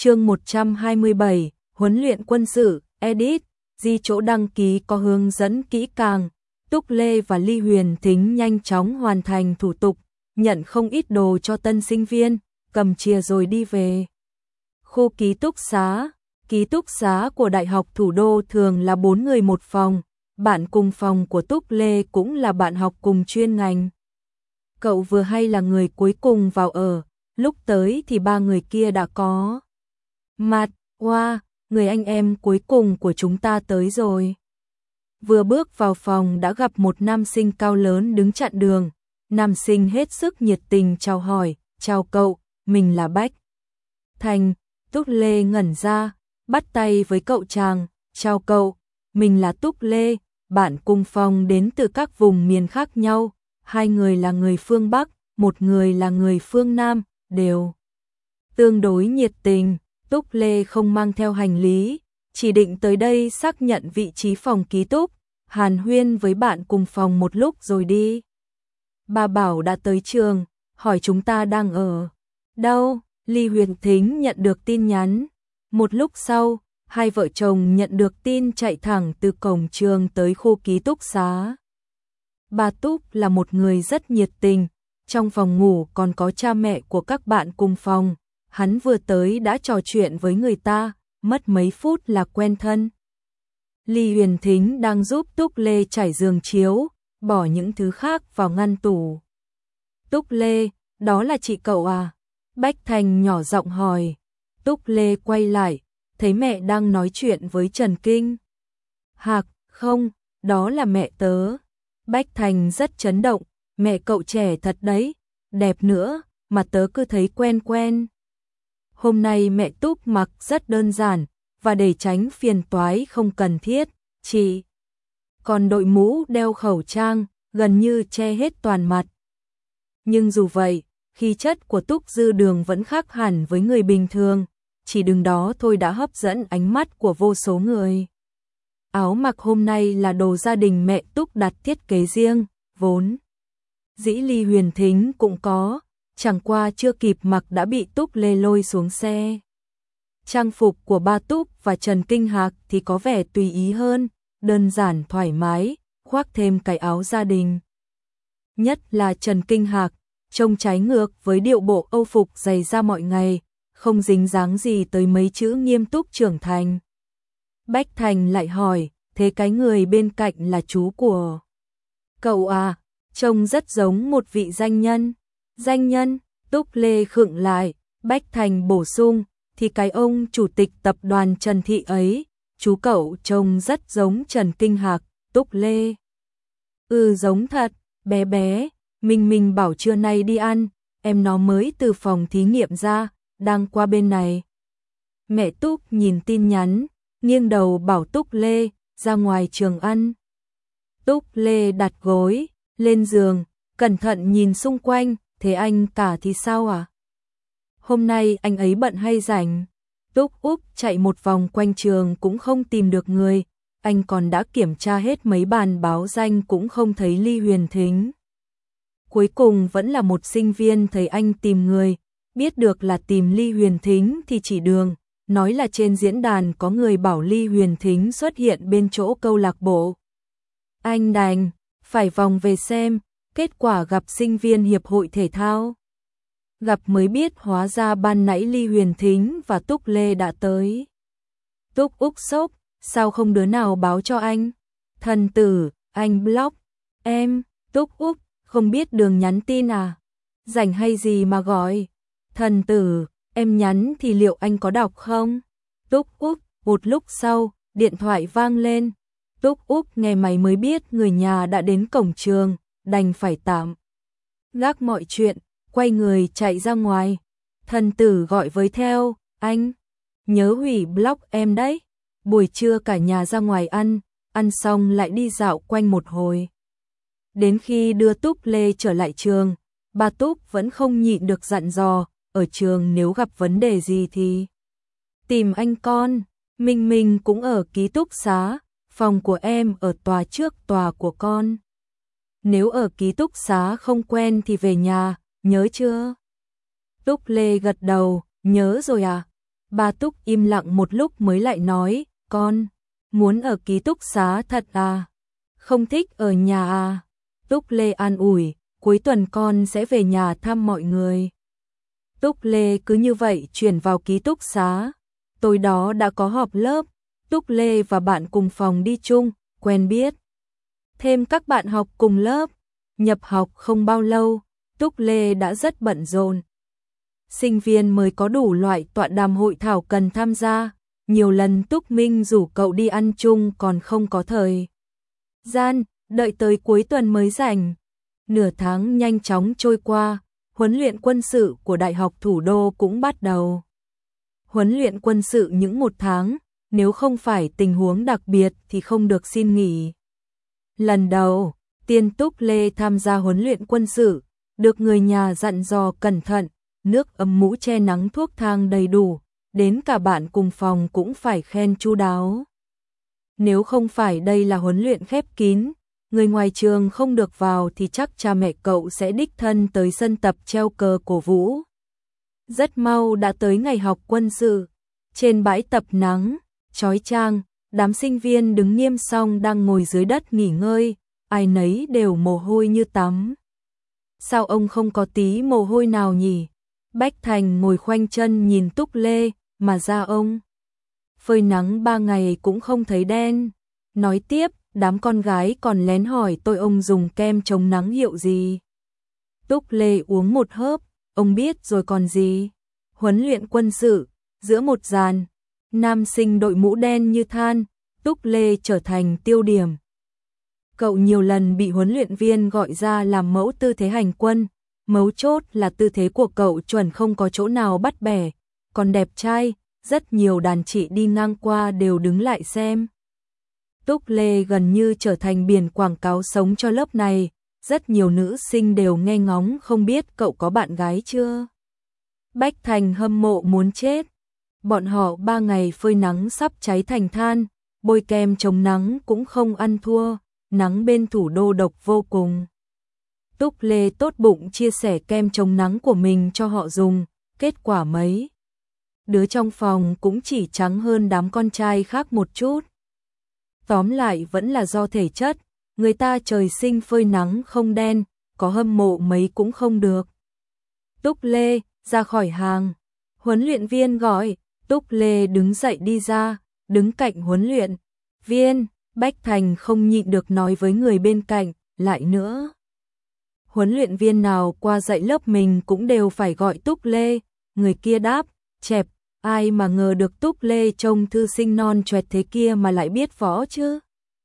Chương 127, huấn luyện quân sự, edit, di chỗ đăng ký có hướng dẫn kỹ càng. Túc Lê và Ly Huyền Thính nhanh chóng hoàn thành thủ tục, nhận không ít đồ cho tân sinh viên, cầm chìa rồi đi về. Khu ký túc xá của Đại học Thủ đô thường là 4 người một phòng, bạn cùng phòng của Túc Lê cũng là bạn học cùng chuyên ngành. Cậu vừa hay là người cuối cùng vào ở, lúc tới thì 3 người kia đã có mặt. Wow, người anh em cuối cùng của chúng ta tới rồi. Vừa bước vào phòng đã gặp một nam sinh cao lớn đứng chặn đường. Nam sinh hết sức nhiệt tình chào hỏi, chào cậu, mình là Bách Thành. Túc Lê ngẩn ra, bắt tay với cậu chàng, chào cậu, mình là Túc Lê, bạn cùng phòng đến từ các vùng miền khác nhau. 2 người là người phương Bắc, 1 người là người phương Nam, đều tương đối nhiệt tình. Túc Lê không mang theo hành lý, chỉ định tới đây xác nhận vị trí phòng ký túc, hàn huyên với bạn cùng phòng một lúc rồi đi. Bà bảo đã tới trường, hỏi chúng ta đang ở đâu. Ly Huyền Thính nhận được tin nhắn. Một lúc sau, hai vợ chồng nhận được tin chạy thẳng từ cổng trường tới khu ký túc xá. Bà Túc là một người rất nhiệt tình, trong phòng ngủ còn có cha mẹ của các bạn cùng phòng. Hắn vừa tới đã trò chuyện với người ta, mất mấy phút là quen thân. Ly Huyền Thính đang giúp Túc Lê trải giường chiếu, bỏ những thứ khác vào ngăn tủ. Túc Lê, đó là chị cậu à? Bách Thành nhỏ giọng hỏi. Túc Lê quay lại, thấy mẹ đang nói chuyện với Trần Kinh Hạc. Không, đó là mẹ tớ. Bách Thành rất chấn động, mẹ cậu trẻ thật đấy, đẹp nữa, mà tớ cứ thấy quen quen. Hôm nay mẹ Túc mặc rất đơn giản, và để tránh phiền toái không cần thiết, chị còn đội mũ đeo khẩu trang, gần như che hết toàn mặt. Nhưng dù vậy, khí chất của Túc Dư Đường vẫn khác hẳn với người bình thường, chỉ đứng đó thôi đã hấp dẫn ánh mắt của vô số người. Áo mặc hôm nay là đồ gia đình mẹ Túc đặt thiết kế riêng, vốn dĩ Ly Huyền Thính cũng có, chẳng qua chưa kịp mặc đã bị Túc Lê lôi xuống xe. Trang phục của ba Túc và Trần Kinh Hạc thì có vẻ tùy ý hơn, đơn giản thoải mái, khoác thêm cái áo gia đình. Nhất là Trần Kinh Hạc, trông trái ngược với điệu bộ Âu phục dày da mọi ngày, không dính dáng gì tới mấy chữ nghiêm túc trưởng thành. Bách Thành lại hỏi, thế cái người bên cạnh là chú của cậu à? Trông rất giống một vị danh nhân. Danh nhân? Túc Lê khựng lại, Bách Thành bổ sung, thì cái ông chủ tịch tập đoàn Trần Thị ấy, chú cậu trông rất giống Trần Kinh Hạc. Túc Lê: giống thật, bé bé, mình bảo trưa nay đi ăn, em nó mới từ phòng thí nghiệm ra, đang qua bên này. Mẹ Túc nhìn tin nhắn, nghiêng đầu bảo Túc Lê, ra ngoài trường ăn. Túc Lê đặt gối lên giường, cẩn thận nhìn xung quanh, thế anh cả thì sao à? Hôm nay anh ấy bận hay rảnh? Túc Úc chạy một vòng quanh trường cũng không tìm được người, anh còn đã kiểm tra hết mấy bàn báo danh cũng không thấy Ly Huyền Thính. Cuối cùng vẫn là một sinh viên thấy anh tìm người, biết được là tìm Ly Huyền Thính thì chỉ đường, nói là trên diễn đàn có người bảo Ly Huyền Thính xuất hiện bên chỗ câu lạc bộ. Anh đành phải vòng về xem, kết quả gặp sinh viên hiệp hội thể thao. Gặp mới biết hóa ra ban nãy Ly Huyền Thính và Túc Lê đã tới. Túc Úc sốc, sao không đứa nào báo cho anh? Thần tử, anh block em. Túc Úc, không biết đường nhắn tin à? Rảnh hay gì mà gọi? Thần tử, em nhắn thì liệu anh có đọc không? Túc Úc, một lúc sau, điện thoại vang lên. Túc Úc nghe máy mới biết người nhà đã đến cổng trường, đành phải tạm gác mọi chuyện, quay người chạy ra ngoài. Thần tử gọi với theo, anh nhớ hủy block em đấy. Buổi trưa cả nhà ra ngoài ăn xong lại đi dạo quanh một hồi. Đến khi đưa Túc Lê trở lại trường, bà Túc vẫn không nhịn được dặn dò, ở trường nếu gặp vấn đề gì thì tìm anh con. Mình cũng ở ký túc xá, phòng của em ở tòa trước tòa của con. Nếu ở ký túc xá không quen thì về nhà, nhớ chưa? Túc Lê gật đầu, nhớ rồi à? Ba Túc im lặng một lúc mới lại nói, con muốn ở ký túc xá thật à? Không thích ở nhà à? Túc Lê an ủi, cuối tuần con sẽ về nhà thăm mọi người. Túc Lê cứ như vậy chuyển vào ký túc xá. Tối đó đã có họp lớp, Túc Lê và bạn cùng phòng đi chung, quen biết thêm các bạn học cùng lớp. Nhập học không bao lâu, Túc Lê đã rất bận rộn. Sinh viên mới có đủ loại tọa đàm hội thảo cần tham gia, nhiều lần Túc Minh rủ cậu đi ăn chung còn không có thời gian, đợi tới cuối tuần mới rảnh. Nửa tháng nhanh chóng trôi qua, huấn luyện quân sự của Đại học Thủ đô cũng bắt đầu. Huấn luyện quân sự những 1 tháng, nếu không phải tình huống đặc biệt thì không được xin nghỉ. Lần đầu tiên Túc Lê tham gia huấn luyện quân sự, được người nhà dặn dò cẩn thận, nước ấm mũ che nắng thuốc thang đầy đủ, đến cả bạn cùng phòng cũng phải khen chu đáo. Nếu không phải đây là huấn luyện khép kín, người ngoài trường không được vào thì chắc cha mẹ cậu sẽ đích thân tới sân tập treo cờ cổ vũ. Rất mau đã tới ngày học quân sự, trên bãi tập nắng chói chang, đám sinh viên đứng nghiêm xong đang ngồi dưới đất nghỉ ngơi, ai nấy đều mồ hôi như tắm. Sao ông không có tí mồ hôi nào nhỉ? Bách Thành ngồi khoanh chân nhìn Túc Lê, mà da ông phơi nắng 3 ngày cũng không thấy đen. Nói tiếp, đám con gái còn lén hỏi tôi ông dùng kem chống nắng hiệu gì. Túc Lê uống một hớp, ông biết rồi còn gì. Huấn luyện quân sự, giữa một dàn nam sinh đội mũ đen như than, Túc Lê trở thành tiêu điểm. Cậu nhiều lần bị huấn luyện viên gọi ra làm mẫu tư thế hành quân, mấu chốt là tư thế của cậu chuẩn không có chỗ nào bắt bẻ, còn đẹp trai, rất nhiều đàn chị đi ngang qua đều đứng lại xem. Túc Lê gần như trở thành biển quảng cáo sống cho lớp này, rất nhiều nữ sinh đều nghe ngóng không biết cậu có bạn gái chưa. Bách Thành hâm mộ muốn chết. Bọn họ 3 ngày phơi nắng sắp cháy thành than, bôi kem chống nắng cũng không ăn thua, nắng bên thủ đô độc vô cùng. Túc Lê tốt bụng chia sẻ kem chống nắng của mình cho họ dùng, kết quả mấy đứa trong phòng cũng chỉ trắng hơn đám con trai khác một chút. Tóm lại vẫn là do thể chất, người ta trời sinh phơi nắng không đen, có hâm mộ mấy cũng không được. Túc Lê, ra khỏi hàng. Huấn luyện viên gọi, Túc Lê đứng dậy đi ra, đứng cạnh huấn luyện viên. Bách Thành không nhịn được nói với người bên cạnh, lại nữa. Huấn luyện viên nào qua dạy lớp mình cũng đều phải gọi Túc Lê, người kia đáp, chẹp, ai mà ngờ được Túc Lê trông thư sinh non choẹt thế kia mà lại biết võ chứ.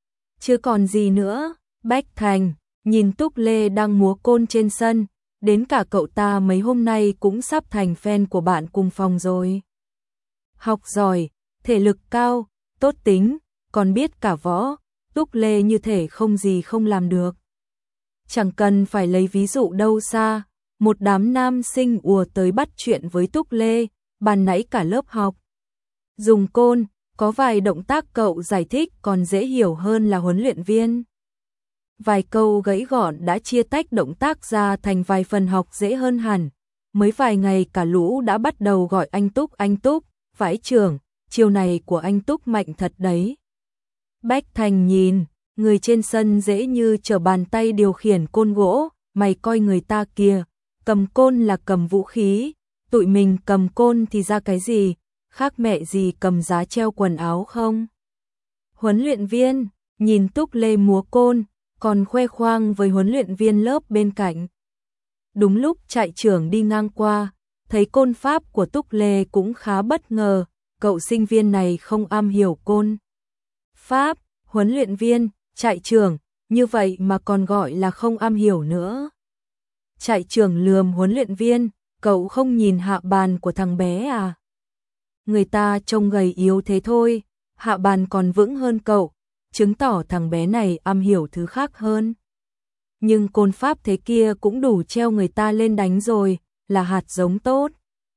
Chứ còn gì nữa, Bách Thành, nhìn Túc Lê đang múa côn trên sân, đến cả cậu ta mấy hôm nay cũng sắp thành fan của bạn cùng phòng rồi. Học giỏi, thể lực cao, tốt tính, còn biết cả võ, Túc Lê như thể không gì không làm được. Chẳng cần phải lấy ví dụ đâu xa, một đám nam sinh ùa tới bắt chuyện với Túc Lê, bàn nãy cả lớp học. Dùng côn, có vài động tác cậu giải thích còn dễ hiểu hơn là huấn luyện viên. Vài câu gãy gọn đã chia tách động tác ra thành vài phần học dễ hơn hẳn. Mới vài ngày cả lũ đã bắt đầu gọi anh Túc, vãi trưởng, chiều này của anh Túc mạnh thật đấy. Bách Thành nhìn, người trên sân dễ như trở bàn tay điều khiển côn gỗ, mày coi người ta kìa, cầm côn là cầm vũ khí, tụi mình cầm côn thì ra cái gì, khác mẹ gì cầm giá treo quần áo không. Huấn luyện viên, nhìn Túc Lê múa côn, còn khoe khoang với huấn luyện viên lớp bên cạnh. Đúng lúc trại trưởng đi ngang qua, thấy côn pháp của Túc Lê cũng khá bất ngờ, cậu sinh viên này không am hiểu côn pháp. Huấn luyện viên, trại trưởng, như vậy mà còn gọi là không am hiểu nữa. Trại trưởng lườm huấn luyện viên, cậu không nhìn hạ bàn của thằng bé à? Người ta trông gầy yếu thế thôi, hạ bàn còn vững hơn cậu, chứng tỏ thằng bé này am hiểu thứ khác hơn. Nhưng côn pháp thế kia cũng đủ treo người ta lên đánh rồi, là hạt giống tốt.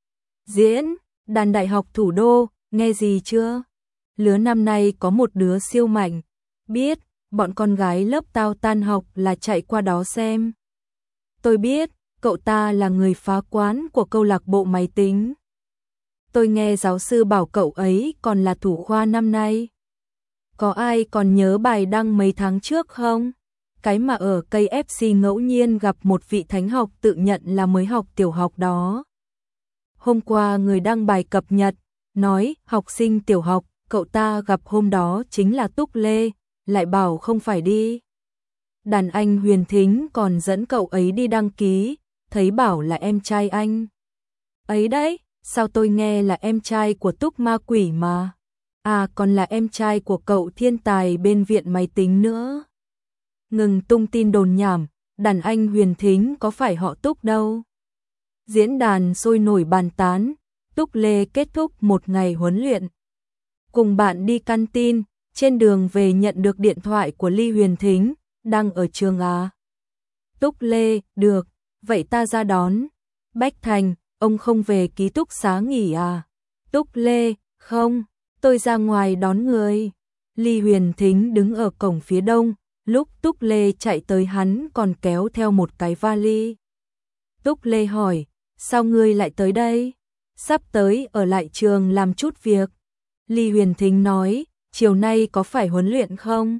Diễn, đàn đại học Thủ đô, nghe gì chưa? Lứa năm nay có một đứa siêu mạnh, biết, bọn con gái lớp tao tan học là chạy qua đó xem. Tôi biết, cậu ta là người phá quán của câu lạc bộ máy tính. Tôi nghe giáo sư bảo cậu ấy còn là thủ khoa năm nay. Có ai còn nhớ bài đăng mấy tháng trước không? Cái mà ở KFC ngẫu nhiên gặp một vị thánh học tự nhận là mới học tiểu học đó. Hôm qua người đăng bài cập nhật, nói học sinh tiểu học, cậu ta gặp hôm đó chính là Túc Lê, lại bảo không phải đi. Đàn anh Huyền Thính còn dẫn cậu ấy đi đăng ký, thấy bảo là em trai anh. Ấy đấy, sao tôi nghe là em trai của Túc Ma Quỷ mà. À còn là em trai của cậu thiên tài bên viện máy tính nữa. Ngừng tung tin đồn nhảm, đàn anh Huyền Thính có phải họ Túc đâu. Diễn đàn sôi nổi bàn tán, Túc Lê kết thúc một ngày huấn luyện. Cùng bạn đi canteen, trên đường về nhận được điện thoại của Ly Huyền Thính, đang ở trường à. Túc Lê, được, vậy ta ra đón. Bách Thành, ông không về ký túc xá nghỉ à? Túc Lê, không, tôi ra ngoài đón người. Ly Huyền Thính đứng ở cổng phía đông, lúc Túc Lê chạy tới hắn còn kéo theo một cái vali. Túc Lê hỏi, sao ngươi lại tới đây? Sắp tới ở lại trường làm chút việc. Ly Huyền Thính nói, chiều nay có phải huấn luyện không?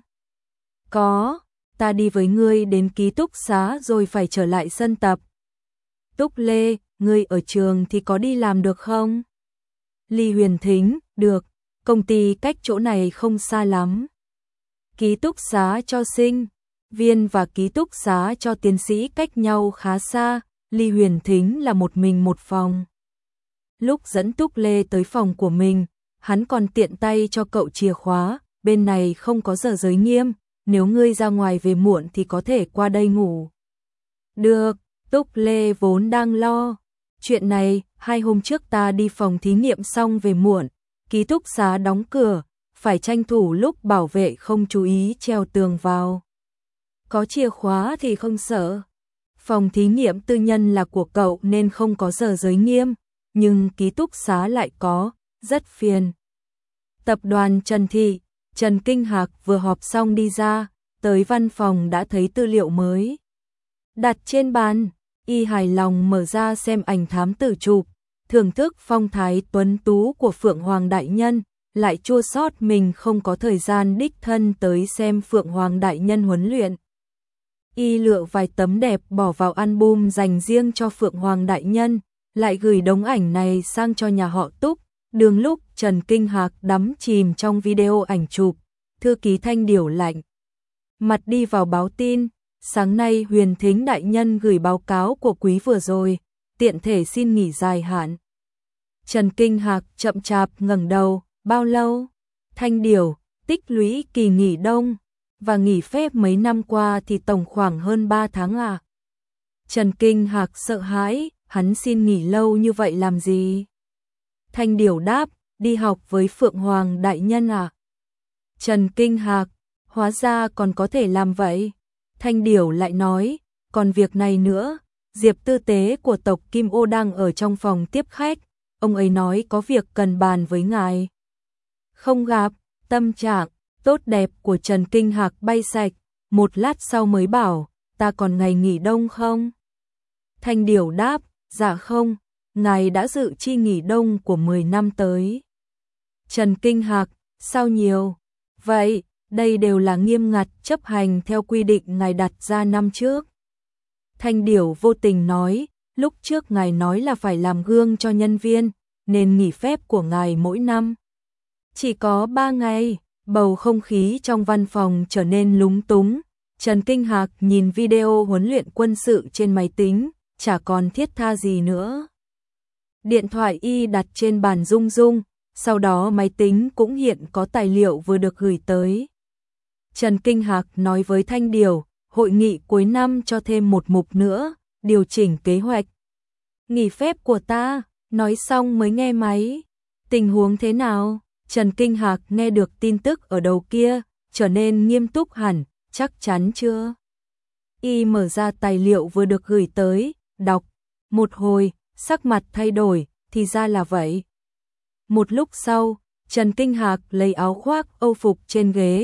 Có, ta đi với ngươi đến ký túc xá rồi phải trở lại sân tập. Túc Lê, ngươi ở trường thì có đi làm được không? Ly Huyền Thính, được, công ty cách chỗ này không xa lắm. Ký túc xá cho sinh viên và ký túc xá cho tiến sĩ cách nhau khá xa, Ly Huyền Thính là một mình một phòng. Lúc dẫn Túc Lê tới phòng của mình, hắn còn tiện tay cho cậu chìa khóa, bên này không có giờ giới nghiêm, nếu ngươi ra ngoài về muộn thì có thể qua đây ngủ. Được, Túc Lê vốn đang lo. Chuyện này, 2 hôm trước ta đi phòng thí nghiệm xong về muộn, ký túc xá đóng cửa, phải tranh thủ lúc bảo vệ không chú ý treo tường vào. Có chìa khóa thì không sợ. Phòng thí nghiệm tư nhân là của cậu nên không có giờ giới nghiêm, nhưng ký túc xá lại có, rất phiền. Tập đoàn Trần Thị, Trần Kinh Hạc vừa họp xong đi ra, tới văn phòng đã thấy tư liệu mới đặt trên bàn, y hài lòng mở ra xem ảnh thám tử chụp, thưởng thức phong thái tuấn tú của Phượng Hoàng đại nhân, lại chua xót mình không có thời gian đích thân tới xem Phượng Hoàng đại nhân huấn luyện. Y lựa vài tấm đẹp bỏ vào album dành riêng cho Phượng Hoàng đại nhân, lại gửi đống ảnh này sang cho nhà họ Túc. Đường lúc Trần Kinh Hạc đắm chìm trong video ảnh chụp, thư ký Thanh Điểu lạnh mặt đi vào báo tin, sáng nay Huyền Thính đại nhân gửi báo cáo của quý vừa rồi, tiện thể xin nghỉ dài hạn. Trần Kinh Hạc chậm chạp ngẩng đầu, bao lâu? Thanh Điểu, tích lũy kỳ nghỉ đông và nghỉ phép mấy năm qua thì tổng khoảng hơn 3 tháng à. Trần Kinh Hạc sợ hãi, hắn xin nghỉ lâu như vậy làm gì? Thanh Điểu đáp, đi học với Phượng Hoàng đại nhân à? Trần Kinh Hạc, hóa ra còn có thể làm vậy. Thanh Điểu lại nói, còn việc này nữa, Diệp tư tế của tộc Kim Ô đang ở trong phòng tiếp khách, ông ấy nói có việc cần bàn với ngài. Không gặp, tâm trạng tốt đẹp của Trần Kinh Hạc bay sạch, một lát sau mới bảo, ta còn ngày nghỉ đông không? Thanh Điểu đáp, dạ không, ngài đã dự chi nghỉ đông của 10 năm tới. Trần Kinh Hạc, sao nhiều? Vậy, đây đều là nghiêm ngặt chấp hành theo quy định ngài đặt ra năm trước. Thanh Điểu vô tình nói, lúc trước ngài nói là phải làm gương cho nhân viên, nên nghỉ phép của ngài mỗi năm chỉ có 3 ngày. Bầu không khí trong văn phòng trở nên lúng túng. Trần Kinh Hạc nhìn video huấn luyện quân sự trên máy tính, chả còn thiết tha gì nữa. Điện thoại y đặt trên bàn rung rung, sau đó máy tính cũng hiện có tài liệu vừa được gửi tới. Trần Kinh Hạc nói với Thanh Điểu, hội nghị cuối năm cho thêm một mục nữa, điều chỉnh kế hoạch. Nghỉ phép của ta, nói xong mới nghe máy. Tình huống thế nào? Trần Kinh Hạc nghe được tin tức ở đầu kia, trở nên nghiêm túc hẳn, chắc chắn chưa? Y mở ra tài liệu vừa được gửi tới, đọc. Một hồi, sắc mặt thay đổi, thì ra là vậy. Một lúc sau, Trần Kinh Hạc lấy áo khoác âu phục trên ghế.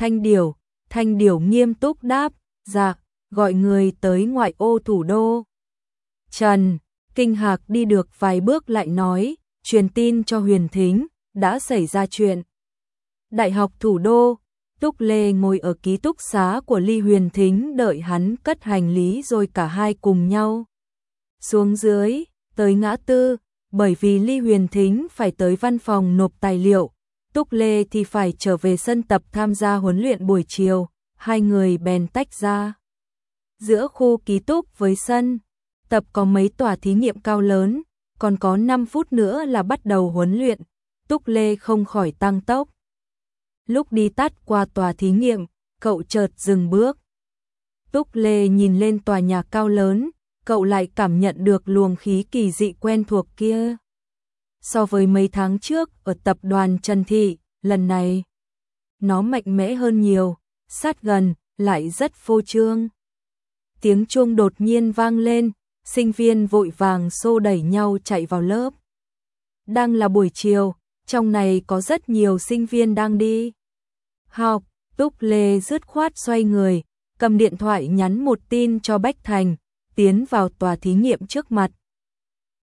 Thanh Điểu nghiêm túc đáp, dạ, gọi người tới ngoại ô thủ đô. Trần Kinh Hạc đi được vài bước lại nói, truyền tin cho Huyền Thính, đã xảy ra chuyện. Đại học thủ đô, Túc Lê ngồi ở ký túc xá của Ly Huyền Thính đợi hắn cất hành lý rồi cả hai cùng nhau xuống dưới, tới ngã tư, bởi vì Ly Huyền Thính phải tới văn phòng nộp tài liệu, Túc Lê thì phải trở về sân tập tham gia huấn luyện buổi chiều, hai người bèn tách ra. Giữa khu ký túc với sân tập có mấy tòa thí nghiệm cao lớn, còn có 5 phút nữa là bắt đầu huấn luyện, Túc Lê không khỏi tăng tốc. Lúc đi tắt qua tòa thí nghiệm, cậu chợt dừng bước. Túc Lê nhìn lên tòa nhà cao lớn, cậu lại cảm nhận được luồng khí kỳ dị quen thuộc kia. So với mấy tháng trước ở tập đoàn Trần Thị, lần này nó mạnh mẽ hơn nhiều, sát gần, lại rất phô trương. Tiếng chuông đột nhiên vang lên, sinh viên vội vàng xô đẩy nhau chạy vào lớp. Đang là buổi chiều, trong này có rất nhiều sinh viên đang đi học, Túc Lê dứt khoát xoay người, cầm điện thoại nhắn một tin cho Bách Thành, tiến vào tòa thí nghiệm trước mặt,